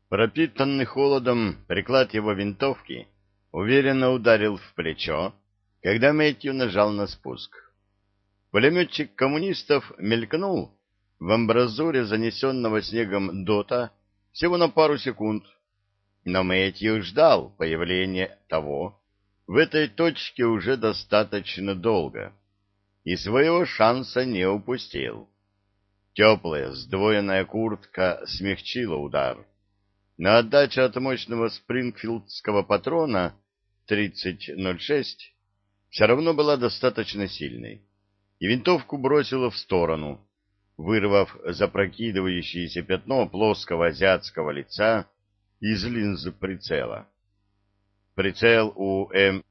Пропитанный холодом приклад его винтовки уверенно ударил в плечо, когда Мэтью нажал на спуск. Пулеметчик коммунистов мелькнул в амбразуре занесенного снегом дота всего на пару секунд, но Мэтью ждал появления того в этой точке уже достаточно долго и своего шанса не упустил. Теплая сдвоенная куртка смягчила удар, но отдача от мощного спрингфилдского патрона 30-06 все равно была достаточно сильной, и винтовку бросило в сторону, вырвав запрокидывающееся пятно плоского азиатского лица из линзы прицела. Прицел у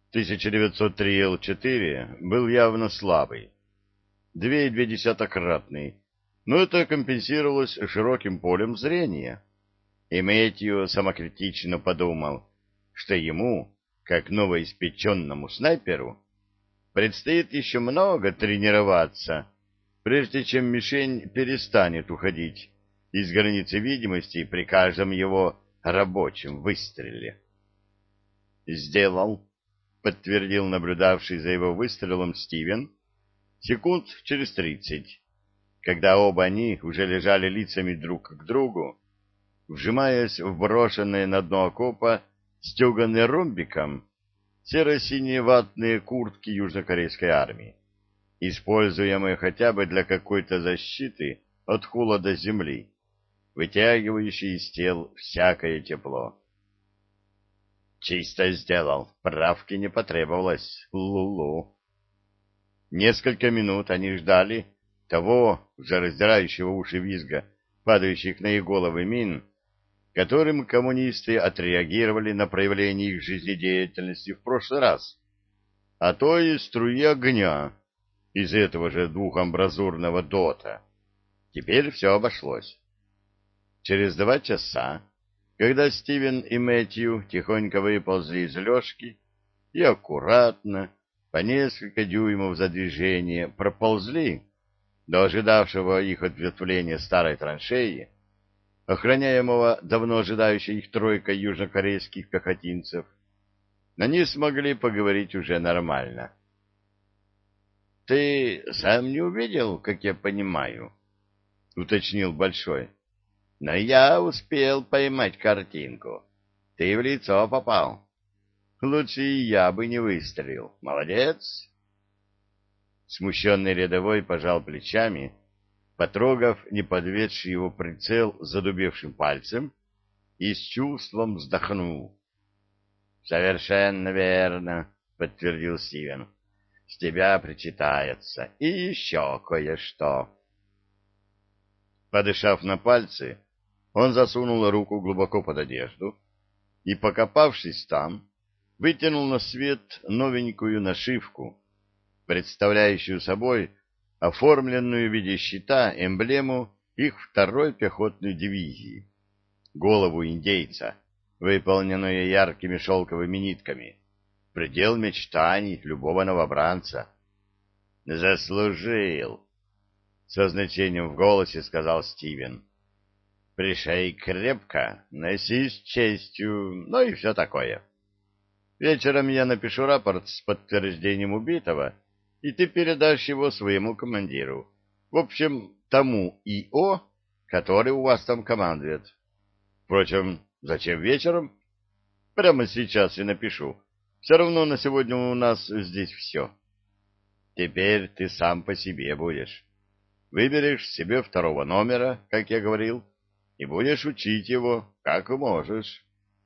М1903Л4 был явно слабый, 2,2-кратный, но это компенсировалось широким полем зрения, и Мэтью самокритично подумал, что ему, как новоиспеченному снайперу, предстоит еще много тренироваться, прежде чем мишень перестанет уходить из границы видимости при каждом его рабочем выстреле. «Сделал», — подтвердил наблюдавший за его выстрелом Стивен, секунд через 30, когда оба они уже лежали лицами друг к другу, вжимаясь в брошенные на дно окопа стеганые ромбиком серо-синие ватные куртки южнокорейской армии, используемые хотя бы для какой-то защиты от холода земли, вытягивающей из тел всякое тепло. «Чисто сделал, правки не потребовалось, Лулу». Несколько минут они ждали того уже раздирающего уши визга, падающих на их головы мин, которым коммунисты отреагировали на проявление их жизнедеятельности в прошлый раз, а то и струи огня из этого же двухамбразурного дота. Теперь все обошлось. Через 2 часа, когда Стивен и Мэтью тихонько выползли из лёжки и аккуратно, по несколько дюймов за движение, проползли до ожидавшего их ответвления старой траншеи, охраняемого давно ожидающей их тройкой южнокорейских пехотинцев, они смогли поговорить уже нормально. — Ты сам не увидел, как я понимаю? — уточнил Большой. — Но я успел поймать картинку. Ты в лицо попал. Лучше и я бы не выстрелил. Молодец. Смущенный рядовой пожал плечами, потрогав неподведший его прицел задубевшим пальцем, и с чувством вздохнул. — Совершенно верно, — подтвердил Стивен. — С тебя причитается. И еще кое-что. Подышав на пальцы, он засунул руку глубоко под одежду и, покопавшись там, вытянул на свет новенькую нашивку, представляющую собой оформленную в виде щита эмблему их 2-й пехотной дивизии, голову индейца, выполненную яркими шелковыми нитками, предел мечтаний любого новобранца. «Заслужил!» — со значением в голосе сказал Стивен. «Пришей крепко, носи с честью, ну и все такое. Вечером я напишу рапорт с подтверждением убитого, и ты передашь его своему командиру. В общем, тому ИО, который у вас там командует. Впрочем, зачем вечером? Прямо сейчас и напишу. Все равно на сегодня у нас здесь все. Теперь ты сам по себе будешь. Выберешь себе 2-го номера, как я говорил, и будешь учить его, как можешь».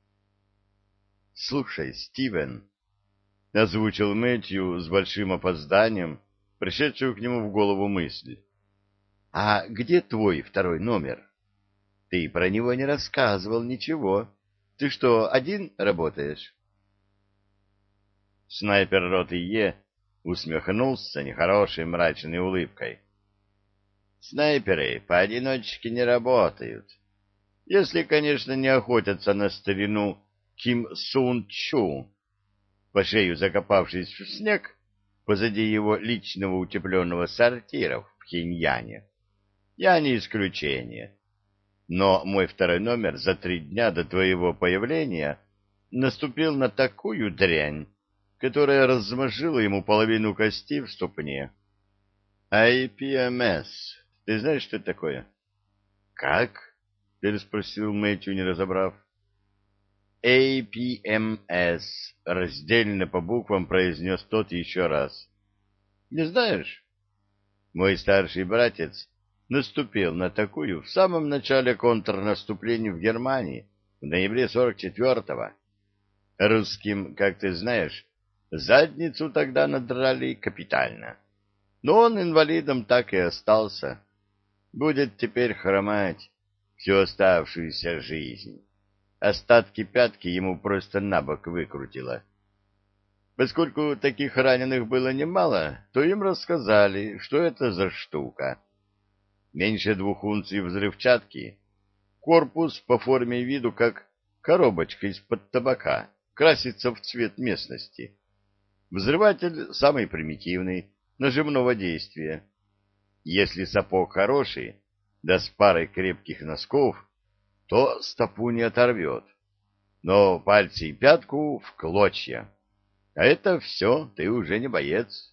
«Слушай, Стивен», — озвучил Мэтью с большим опозданием, пришедшую к нему в голову мысль, — «а где твой 2-й номер? Ты про него не рассказывал ничего. Ты что, один работаешь?» Снайпер роты Е усмехнулся нехорошей мрачной улыбкой. «Снайперы поодиночке не работают, если, конечно, не охотятся на старину Ким Сун Чу, по шею закопавшись в снег позади его личного утепленного сортира в Пхеньяне. Я не исключение. Но мой второй номер за 3 дня до твоего появления наступил на такую дрянь, которая размозжила ему половину кости в ступне. IPMS. Ты знаешь, что это такое? Как? Переспросил Мэтью, не разобрав. APMS. Раздельно по буквам произнес тот еще раз. Не знаешь? Мой старший братец наступил на такую в самом начале контрнаступления в Германии в ноябре 44-го. Русским, как ты знаешь, задницу тогда надрали капитально. Но он инвалидом так и остался. Будет теперь хромать всю оставшуюся жизнь. Остатки пятки ему просто на бок выкрутило. Поскольку таких раненых было немало, то им рассказали, что это за штука. Меньше 2 унций взрывчатки, корпус по форме и виду как коробочка из-под табака, красится в цвет местности. Взрыватель самый примитивный, нажимного действия. Если сапог хороший, да с парой крепких носков, то стопу не оторвет, но пальцы и пятку в клочья. А это все, ты уже не боец.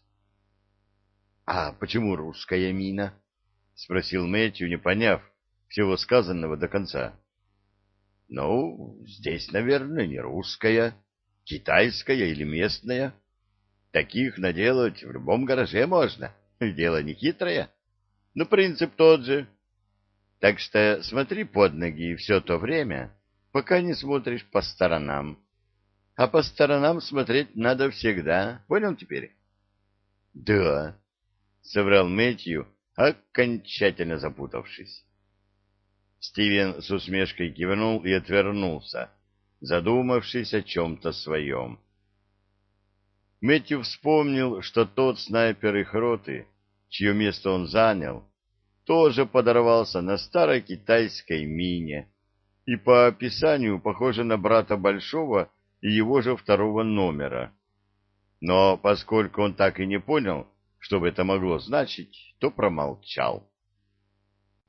— А почему русская мина? — спросил Мэтью, не поняв всего сказанного до конца. — Ну, здесь, наверное, не русская, китайская или местная. Таких наделать в любом гараже можно. Дело не хитрое, но принцип тот же. Так что смотри под ноги все то время, пока не смотришь по сторонам. А по сторонам смотреть надо всегда. Понял теперь? — Да, — соврал Мэтью, окончательно запутавшись. Стивен с усмешкой кивнул и отвернулся, задумавшись о чем-то своем. Мэтью вспомнил, что тот снайпер их роты, чье место он занял, тоже подорвался на старой китайской мине и по описанию похоже на брата Большого и его же второго номера. Но поскольку он так и не понял, что бы это могло значить, то промолчал.